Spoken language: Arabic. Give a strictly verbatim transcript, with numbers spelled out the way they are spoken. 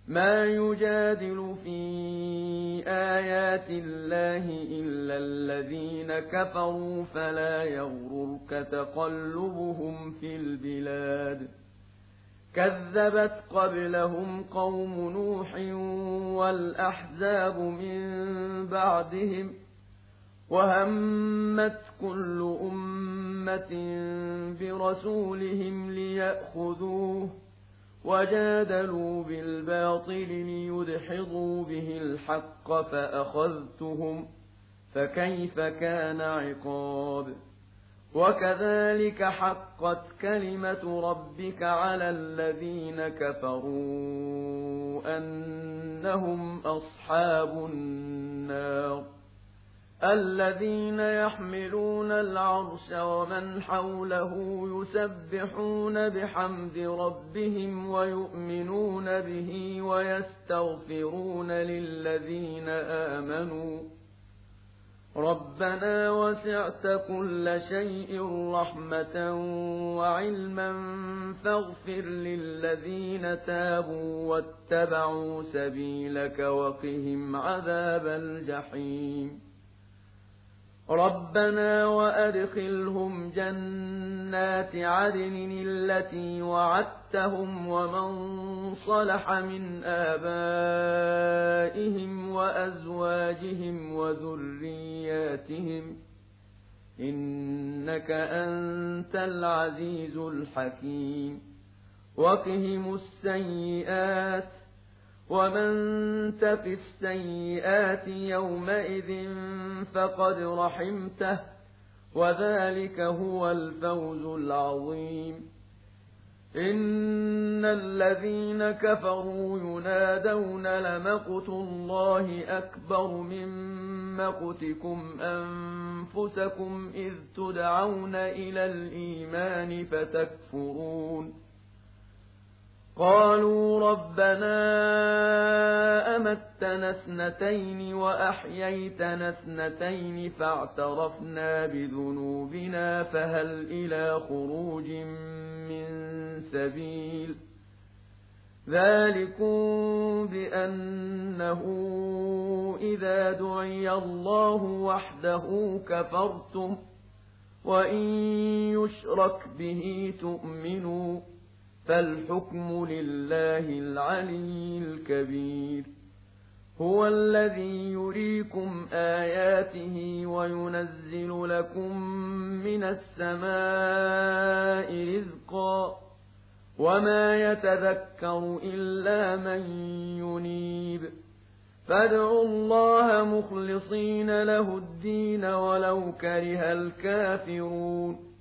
ما يجادل في آيات الله إلا الذين كفروا فلا يغررك تقلبهم في البلاد كذبت قبلهم قوم نوح والأحزاب من بعدهم وهمت كل أمة برسولهم ليأخذوه وجادلوا بالباطل ليدحضوا به الحق فأخذتهم فكيف كان عقاب وكذلك حقت كلمة ربك على الذين كفروا أنهم أصحاب النار الذين يحملون العرش ومن حوله يسبحون بحمد ربهم ويؤمنون به ويستغفرون للذين آمنوا ربنا وسعت كل شيء رحمة وعلما فاغفر للذين تابوا واتبعوا سبيلك وقهم عذاب الجحيم ربنا وأدخلهم جنات عدن التي وعدتهم ومن صلح من آبائهم وأزواجهم وذرياتهم إنك أنت العزيز الحكيم وقهم السيئات ومن تق السيئات يومئذ فقد رحمته وذلك هو الفوز العظيم إن الذين كفروا ينادون لمقت الله أكبر من مقتكم أنفسكم إذ تدعون إلى الإيمان فتكفرون قالوا ربنا أمتنا اثنتين وأحييتنا اثنتين فاعترفنا بذنوبنا فهل إلى خروج من سبيل ذلكم بأنه إذا دعي الله وحده كفرتم وإن يشرك به تؤمنوا فالحكم لله العلي الكبير هو الذي يريكم آياته وينزل لكم من السماء رزقا وما يتذكر إلا من ينيب فادعوا الله مخلصين له الدين ولو كره الكافرون